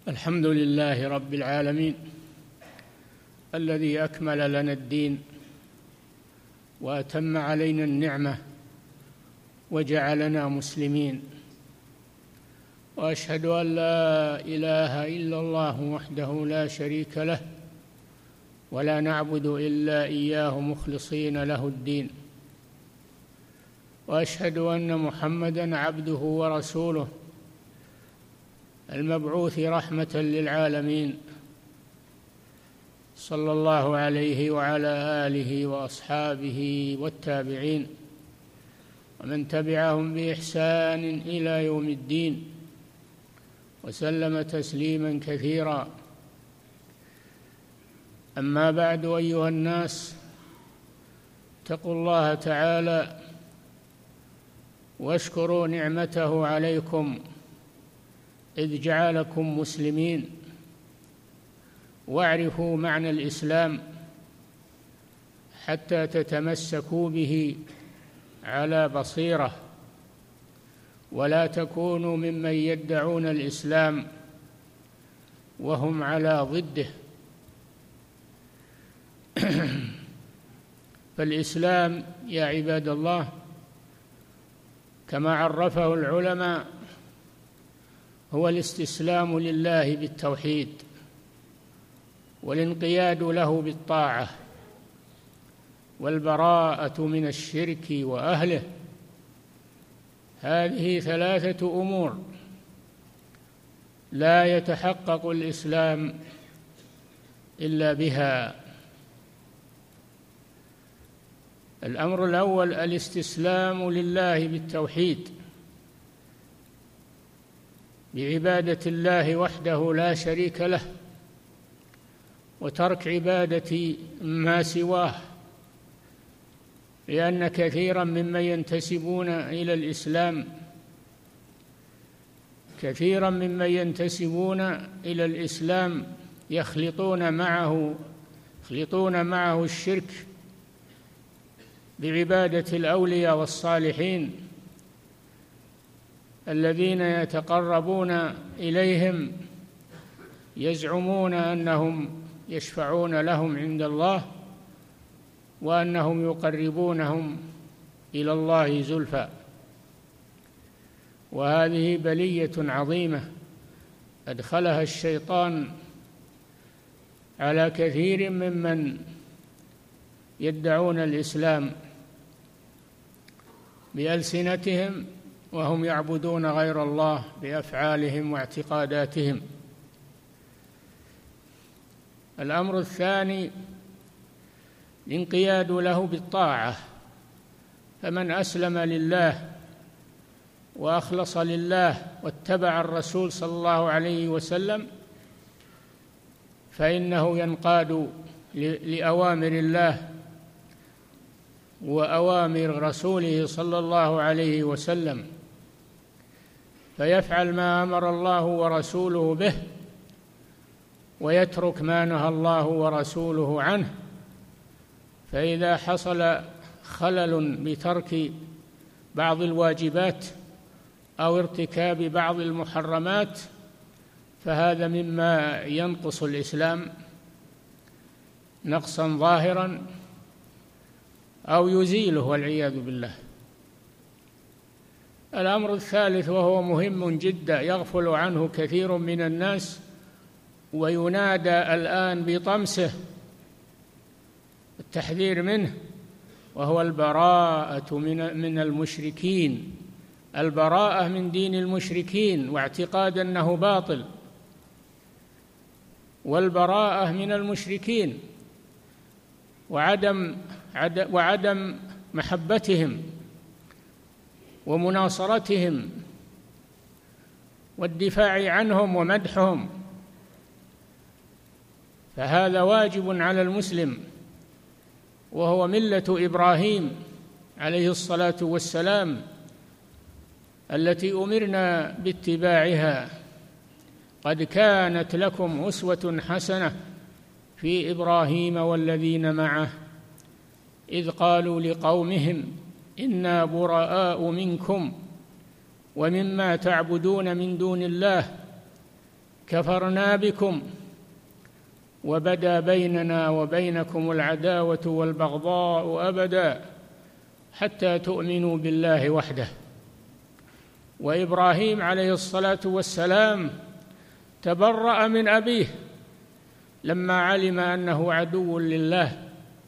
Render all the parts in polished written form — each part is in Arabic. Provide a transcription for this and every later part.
الحمد لله رب العالمين الذي أكمل لنا الدين وأتم علينا النعمة وجعلنا مسلمين، وأشهد أن لا إله إلا الله وحده لا شريك له ولا نعبد إلا إياه مخلصين له الدين، وأشهد أن محمدًا عبده ورسوله المبعوث رحمة للعالمين، صلى الله عليه وعلى آله وأصحابه والتابعين ومن تبعهم بإحسان إلى يوم الدين، وسلم تسليما كثيرا. أما بعد، أيها الناس، اتقوا الله تعالى واشكروا نعمته عليكم إذ جعلكم مسلمين، واعرفوا معنى الإسلام حتى تتمسكوا به على بصيرة، ولا تكونوا ممن يدعون الإسلام وهم على ضده. فالإسلام يا عباد الله كما عرفه العلماء هو الاستسلام لله بالتوحيد والانقياد له بالطاعة والبراءة من الشرك وأهله. هذه ثلاثة أمور لا يتحقق الإسلام إلا بها. الأمر الأول الاستسلام لله بالتوحيد، بعبادة الله وحده لا شريك له، وترك عبادة ما سواه، لأن كثيرا ممن ينتسبون إلى الإسلام يخلطون معه الشرك بعبادة الأولياء والصالحين الذين يتقربون إليهم، يزعمون أنهم يشفعون لهم عند الله وأنهم يقربونهم إلى الله زلفى. وهذه بلية عظيمة أدخلها الشيطان على كثير ممن يدعون الإسلام بألسنتهم وهم يعبدون غير الله بأفعالهم واعتقاداتهم. الأمر الثاني الانقياد له بالطاعة، فمن أسلم لله وأخلص لله واتبع الرسول صلى الله عليه وسلم فإنه ينقاد لأوامر الله وأوامر رسوله صلى الله عليه وسلم، فيفعل ما أمر الله ورسوله به ويترك ما نهى الله ورسوله عنه. فإذا حصل خلل بترك بعض الواجبات أو ارتكاب بعض المحرمات فهذا مما ينقص الإسلام نقصا ظاهرا أو يزيله والعياذ بالله. الأمر الثالث وهو مهم جدا يغفل عنه كثير من الناس وينادى الآن بطمسه التحذير منه، وهو البراءة من المشركين، البراءة من دين المشركين واعتقاد أنه باطل، والبراءة من المشركين وعدم محبتهم ومناصرتهم والدفاع عنهم ومدحهم. فهذا واجب على المسلم، وهو ملة إبراهيم عليه الصلاة والسلام التي أمرنا باتباعها. قد كانت لكم أسوة حسنة في إبراهيم والذين معه إذ قالوا لقومهم إنا براء منكم ومما تعبدون من دون الله كفرنا بكم وبدا بيننا وبينكم العداوة والبغضاء أبدا حتى تؤمنوا بالله وحده. وإبراهيم عليه الصلاة والسلام تبرأ من أبيه لما علم أنه عدو لله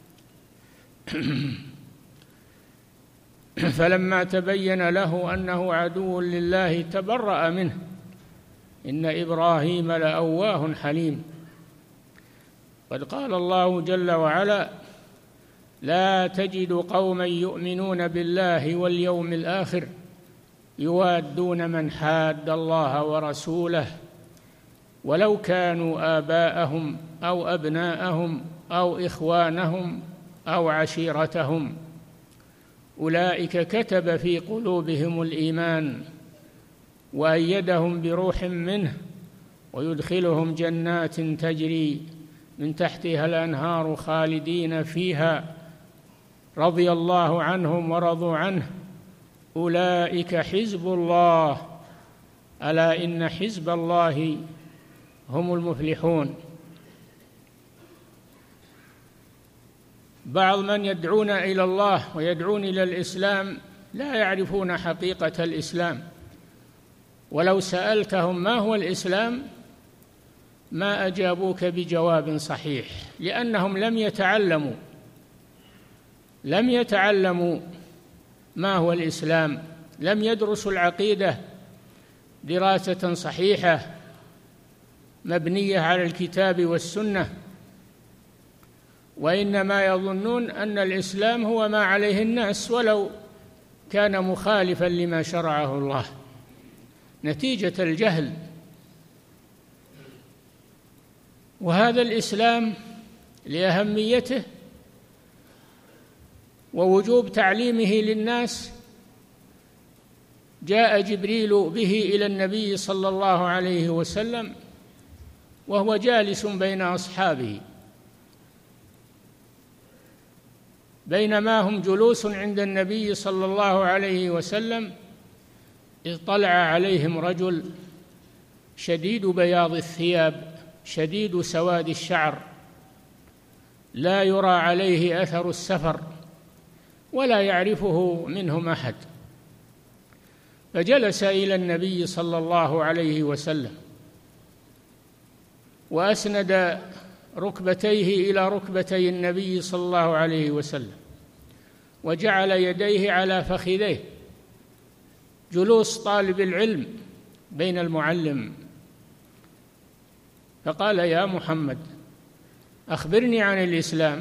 فلما تبين له أنه عدو لله تبرأ منه. إن إبراهيم لأواه حليم. قد قال الله جل وعلا: لا تجد قوما يؤمنون بالله واليوم الآخر يوادون من حاد الله ورسوله ولو كانوا آباءهم أو أبناءهم أو إخوانهم أو عشيرتهم أولئك كتب في قلوبهم الإيمان وأيدهم بروح منه ويدخلهم جنات تجري من تحتها الأنهار خالدين فيها رضي الله عنهم ورضوا عنه أولئك حزب الله ألا إن حزب الله هم المفلحون. بعض من يدعون إلى الله ويدعون إلى الإسلام لا يعرفون حقيقة الإسلام، ولو سألتهم ما هو الإسلام ما أجابوك بجواب صحيح، لأنهم لم يتعلموا ما هو الإسلام، لم يدرسوا العقيدة دراسة صحيحة مبنية على الكتاب والسنة، وإنما يظنون أن الإسلام هو ما عليه الناس ولو كان مخالفا لما شرعه الله، نتيجة الجهل. وهذا الإسلام لأهميته ووجوب تعليمه للناس جاء جبريل به إلى النبي صلى الله عليه وسلم وهو جالس بين أصحابه، بينما هم جلوس عند النبي صلى الله عليه وسلم إذ طلع عليهم رجل شديد بياض الثياب شديد سواد الشعر لا يرى عليه أثر السفر ولا يعرفه منهم أحد، فجلس إلى النبي صلى الله عليه وسلم وأسند ركبتيه إلى ركبتي النبي صلى الله عليه وسلم وجعل يديه على فخذيه، جلوس طالب العلم بين المعلم. فقال: يا محمد أخبرني عن الإسلام.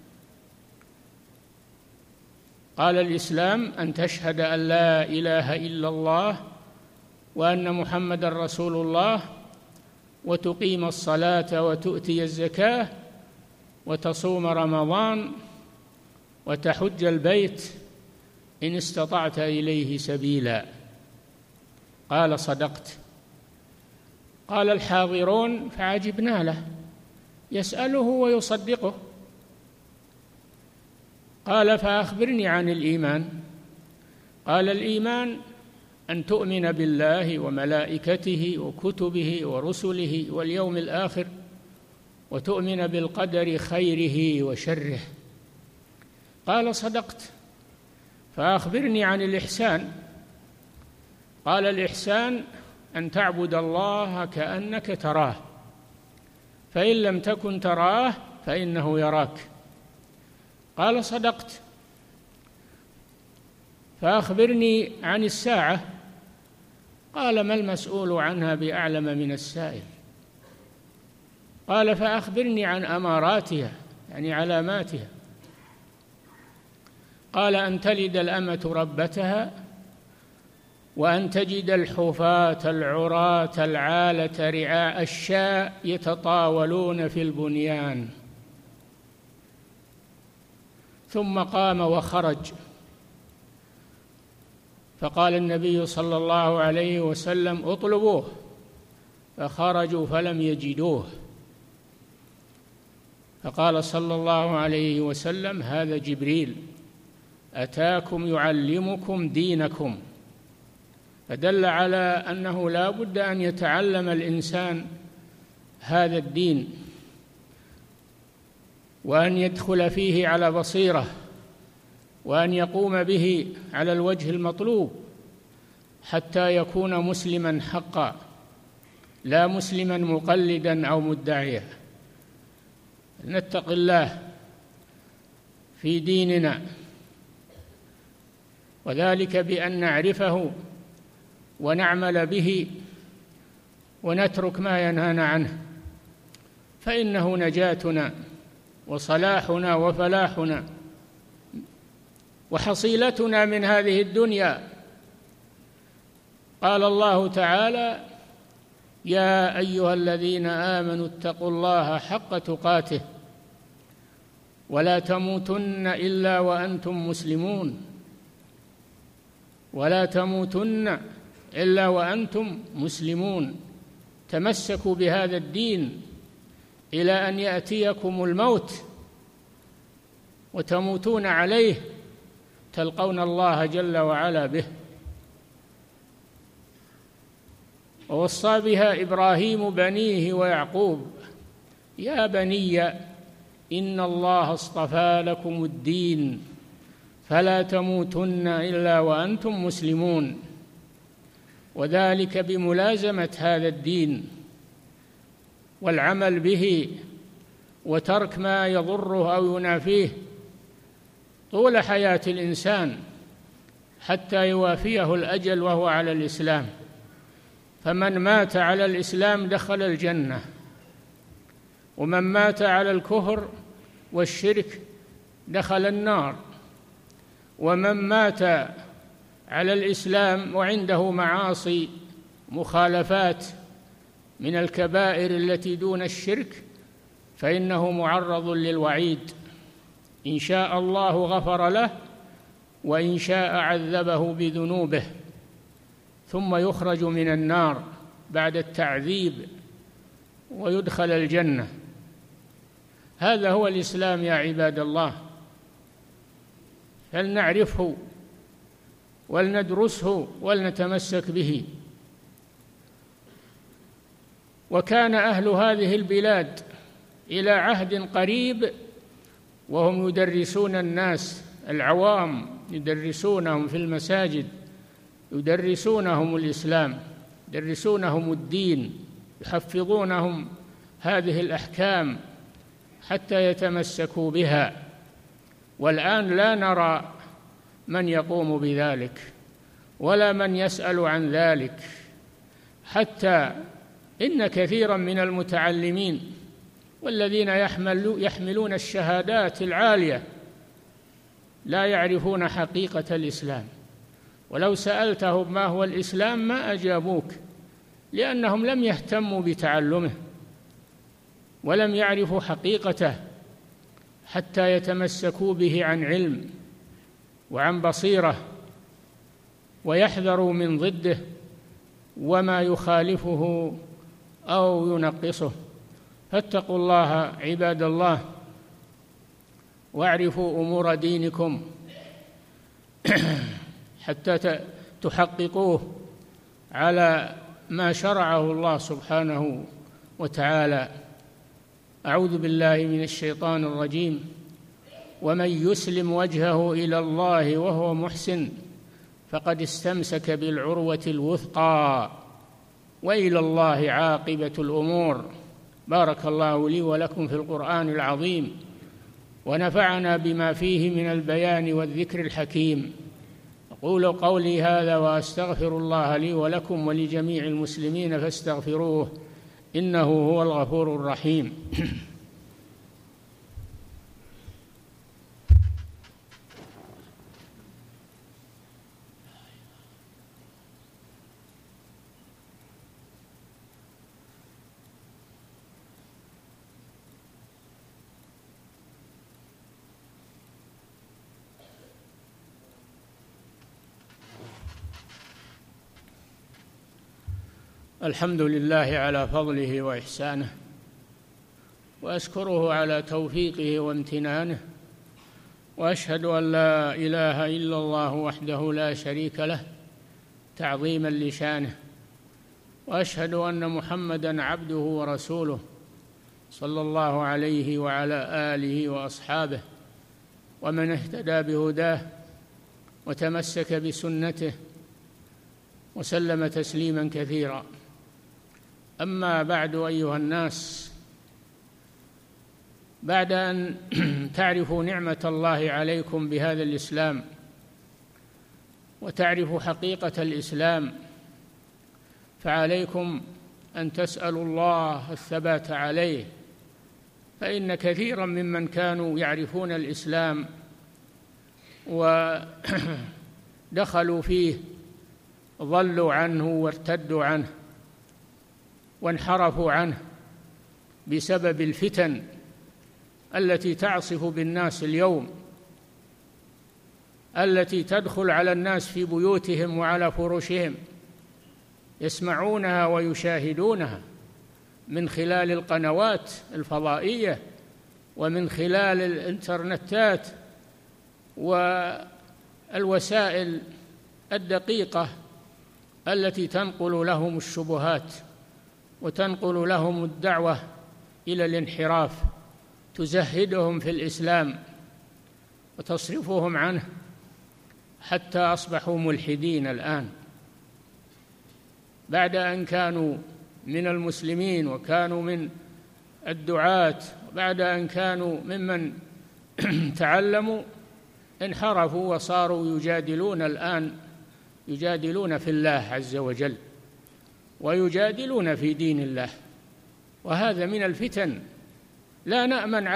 قال: الإسلام أن تشهد أن لا إله إلا الله وأن محمد رسول الله وتقيم الصلاة وتؤتي الزكاة وتصوم رمضان وتحج البيت إن استطعت إليه سبيلا. قال: صدقت. قال الحاضرون فعجبنا له، يسأله ويصدقه. قال: فأخبرني عن الإيمان. قال: الإيمان أن تؤمن بالله وملائكته وكتبه ورسله واليوم الآخر وتؤمن بالقدر خيره وشره. قال: صدقت. فأخبرني عن الإحسان. قال: الإحسان أن تعبد الله كأنك تراه فإن لم تكن تراه فإنه يراك. قال: صدقت. فأخبرني عن الساعة. قال: ما المسؤول عنها بأعلم من السائل. قال: فأخبرني عن أماراتها يعني علاماتها. قال: أن تلد الأمة ربتها وأن تجد الحفاة العراة العالة رعاء الشاء يتطاولون في البنيان. ثم قام وخرج، فقال النبي صلى الله عليه وسلم: اطلبوه. فخرجوا فلم يجدوه، فقال صلى الله عليه وسلم: هذا جبريل أتاكم يعلمكم دينكم. فدل على أنه لا بد أن يتعلم الإنسان هذا الدين وأن يدخل فيه على بصيرة وأن يقوم به على الوجه المطلوب حتى يكون مسلما حقا، لا مسلما مقلدا أو مدعيا. نتق الله في ديننا، وذلك بأن نعرفه ونعمل به ونترك ما ينهانا عنه، فإنه نجاتنا وصلاحنا وفلاحنا وحصيلتنا من هذه الدنيا. قال الله تعالى: يا أيها الذين آمنوا اتقوا الله حق تقاته ولا تموتن إلا وأنتم مسلمون، ولا تموتن إلا وأنتم مسلمون. تمسكوا بهذا الدين إلى أن يأتيكم الموت وتموتون عليه، تلقون الله جل وعلا به. ووصى بها إبراهيم بنيه ويعقوب: يا بني إن الله اصطفى لكم الدين فلا تموتن إلا وأنتم مسلمون. وذلك بملازمة هذا الدين والعمل به وترك ما يضره أو ينافيه طول حياة الإنسان حتى يوافيه الأجل وهو على الإسلام. فمن مات على الإسلام دخل الجنة، ومن مات على الكفر والشرك دخل النار، ومن مات على الإسلام وعنده معاصي مخالفات من الكبائر التي دون الشرك فإنه معرض للوعيد، إن شاء الله غفر له وإن شاء عذبه بذنوبه، ثم يخرج من النار بعد التعذيب ويدخل الجنة. هذا هو الإسلام يا عباد الله، فلنعرفه ولندرسه ولنتمسك به. وكان أهل هذه البلاد إلى عهد قريب وهم يدرسون الناس العوام، يدرسونهم في المساجد، يدرسونهم الإسلام، يدرسونهم الدين، يحفظونهم هذه الأحكام حتى يتمسكوا بها. والآن لا نرى من يقوم بذلك ولا من يسأل عن ذلك، حتى إن كثيرا من المتعلمين والذين يحملون الشهادات العالية لا يعرفون حقيقة الإسلام، ولو سألتهم ما هو الإسلام ما أجابوك، لأنهم لم يهتموا بتعلمه ولم يعرفوا حقيقته حتى يتمسكوا به عن علم وعن بصيرة ويحذروا من ضده وما يخالفه أو ينقصه. فاتقوا الله عباد الله واعرفوا أمور دينكم حتى تحققوه على ما شرعه الله سبحانه وتعالى. أعوذ بالله من الشيطان الرجيم: ومن يسلم وجهه إلى الله وهو محسن فقد استمسك بالعروة الوثقى وإلى الله عاقبة الأمور. بارك الله لي ولكم في القرآن العظيم، ونفعنا بما فيه من البيان والذكر الحكيم. أقول قولي هذا وأستغفر الله لي ولكم ولجميع المسلمين فاستغفروه إنه هو الغفور الرحيم. الحمد لله على فضله وإحسانه، وأشكره على توفيقه وامتنانه، وأشهد أن لا إله إلا الله وحده لا شريك له تعظيما لشانه، وأشهد أن محمدًا عبده ورسوله صلى الله عليه وعلى آله وأصحابه ومن اهتدى بهداه وتمسك بسنته وسلم تسليما كثيرا. أما بعد، أيها الناس، بعد أن تعرفوا نعمة الله عليكم بهذا الإسلام وتعرفوا حقيقة الإسلام، فعليكم أن تسألوا الله الثبات عليه، فإن كثيرا ممن كانوا يعرفون الإسلام ودخلوا فيه ضلوا عنه وارتدوا عنه وانحرفوا عنه بسبب الفتن التي تعصف بالناس اليوم، التي تدخل على الناس في بيوتهم وعلى فرشهم، يسمعونها ويشاهدونها من خلال القنوات الفضائية ومن خلال الإنترنتات والوسائل الدقيقة التي تنقل لهم الشبهات وتنقل لهم الدعوة إلى الانحراف، تزهدهم في الإسلام وتصرفهم عنه حتى أصبحوا ملحدين الآن، بعد أن كانوا من المسلمين وكانوا من الدعاة، وبعد أن كانوا ممن تعلموا انحرفوا وصاروا يجادلون الآن، يجادلون في الله عز وجل ويجادلون في دين الله، وهذا من الفتن. لا نأمن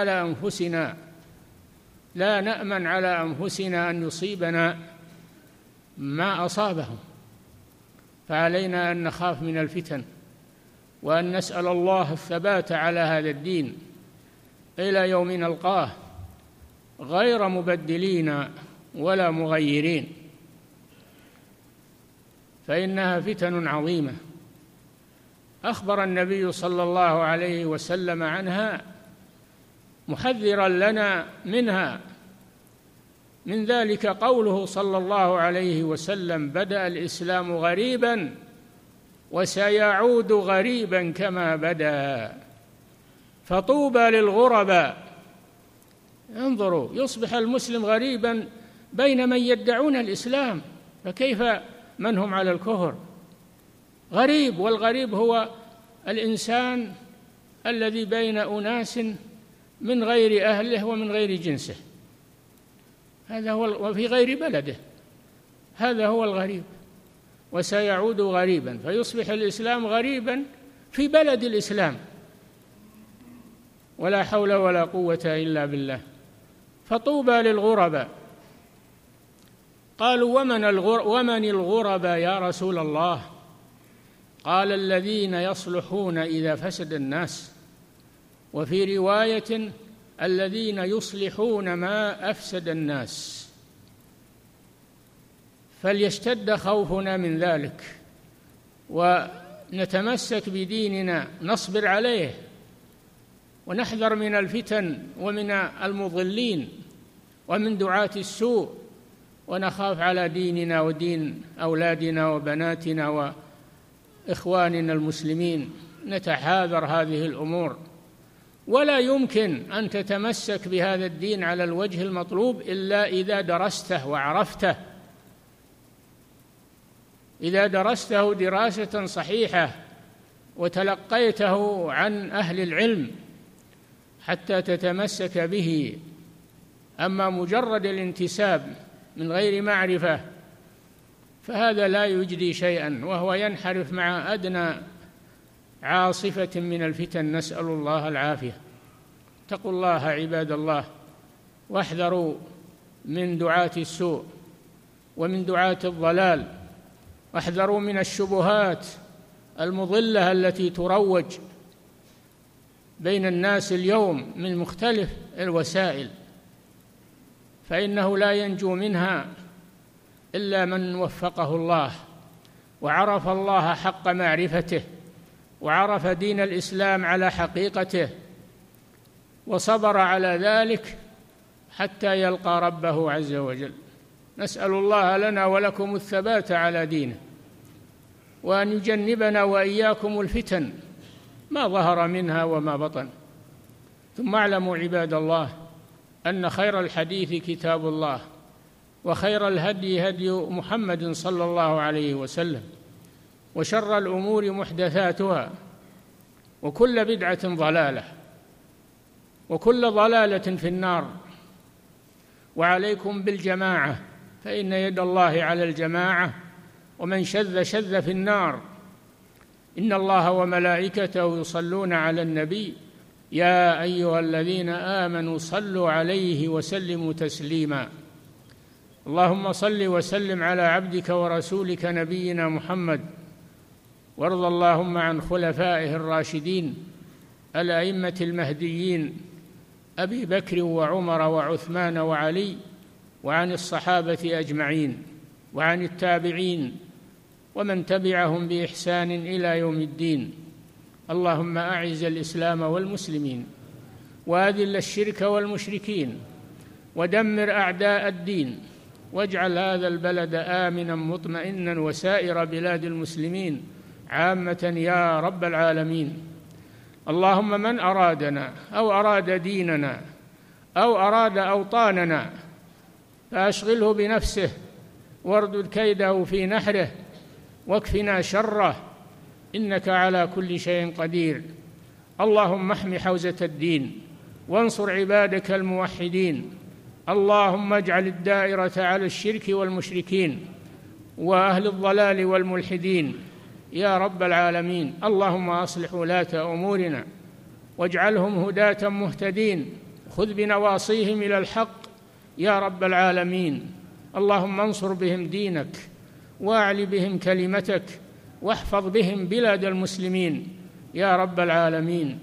على أنفسنا أن يصيبنا ما أصابهم، فعلينا أن نخاف من الفتن وأن نسأل الله الثبات على هذا الدين إلى يوم نلقاه غير مبدلين ولا مغيرين، فإنها فتن عظيمة أخبر النبي صلى الله عليه وسلم عنها محذرا لنا منها. من ذلك قوله صلى الله عليه وسلم: بدأ الإسلام غريبا وسيعود غريبا كما بدأ، فطوبى للغرباء. انظروا، يصبح المسلم غريبا بين من يدعون الإسلام، فكيف من هم على الكفر؟ غريب، والغريب هو الإنسان الذي بين أناس من غير أهله ومن غير جنسه، هذا هو، وفي غير بلده، هذا هو الغريب. وسيعود غريبا، فيصبح الإسلام غريبا في بلد الإسلام، ولا حول ولا قوة إلا بالله. فطوبى للغرباء. قالوا: ومن الغرباء يا رسول الله؟ قال: الذين يصلحون إذا فسد الناس، وفي رواية: الذين يصلحون ما أفسد الناس. فليشتد خوفنا من ذلك ونتمسك بديننا، نصبر عليه ونحذر من الفتن ومن المضلين ومن دعاة السوء، ونخاف على ديننا ودين أولادنا وبناتنا وإخواننا المسلمين، نتحاذر هذه الأمور. ولا يمكن أن تتمسك بهذا الدين على الوجه المطلوب إلا إذا درسته وعرفته، إذا درسته دراسة صحيحة وتلقيته عن أهل العلم حتى تتمسك به. أما مجرد الانتساب من غير معرفة فهذا لا يجدي شيئا، وهو ينحرف مع أدنى عاصفة من الفتن، نسأل الله العافية. اتقوا الله عباد الله، واحذروا من دعاة السوء ومن دعاة الضلال، واحذروا من الشبهات المضلة التي تروج بين الناس اليوم من مختلف الوسائل، فإنه لا ينجو منها إلا من وفقه الله وعرف الله حق معرفته، وعرف دين الإسلام على حقيقته، وصبر على ذلك حتى يلقى ربه عز وجل. نسأل الله لنا ولكم الثبات على دينه، وأن يجنبنا وإياكم الفتن ما ظهر منها وما بطن. ثم اعلموا عباد الله أن خير الحديث كتاب الله، وخير الهدي هدي محمد صلى الله عليه وسلم، وشر الأمور محدثاتها، وكل بدعة ضلالة، وكل ضلالة في النار. وعليكم بالجماعة، فإن يد الله على الجماعة، ومن شذ شذ في النار. إن الله وملائكته يصلون على النبي يا أيها الذين آمنوا صلوا عليه وسلموا تسليما. اللهم صل وسلم على عبدك ورسولك نبينا محمد، وارض اللهم عن خلفائه الراشدين الأئمة المهديين أبي بكر وعمر وعثمان وعلي، وعن الصحابة أجمعين، وعن التابعين ومن تبعهم بإحسان إلى يوم الدين. اللهم أعز الإسلام والمسلمين، وأذل الشرك والمشركين، ودمر أعداء الدين، واجعل هذا البلد آمنا مطمئنا وسائر بلاد المسلمين عامة يا رب العالمين. اللهم من أرادنا أو أراد ديننا أو أراد أوطاننا فأشغله بنفسه، واردد كيده في نحره، واكفنا شره، إنك على كل شيء قدير. اللهم احم حوزة الدين، وانصر عبادك الموحدين. اللهم اجعل الدائرة على الشرك والمشركين وأهل الضلال والملحدين يا رب العالمين. اللهم أصلح ولاة أمورنا، واجعلهم هداة مهتدين، خذ بنواصيهم إلى الحق يا رب العالمين. اللهم انصر بهم دينك، واعل بهم كلمتك، واحفظ بهم بلاد المسلمين يا رب العالمين.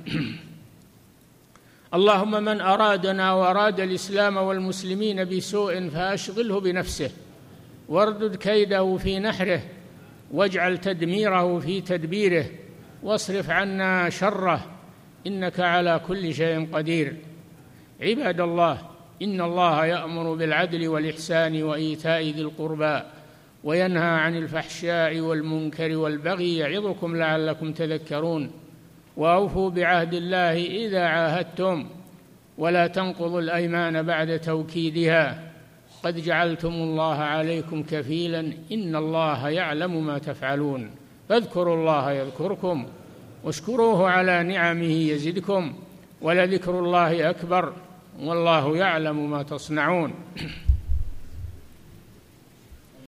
اللهم من أرادنا وأراد الإسلام والمسلمين بسوء فأشغله بنفسه، واردد كيده في نحره، واجعل تدميره في تدبيره، واصرف عنا شره، إنك على كل شيء قدير. عباد الله، إن الله يأمر بالعدل والإحسان وإيتاء ذي القربى، وينهى عن الفحشاء والمنكر والبغي، يعظكم لعلكم تذكرون. وأوفوا بعهد الله إذا عاهدتم، ولا تنقضوا الأيمان بعد توكيدها، قد جعلتم الله عليكم كفيلا، إن الله يعلم ما تفعلون. فاذكروا الله يذكركم، واشكروه على نعمه يزدكم، ولذكر الله أكبر، والله يعلم ما تصنعون.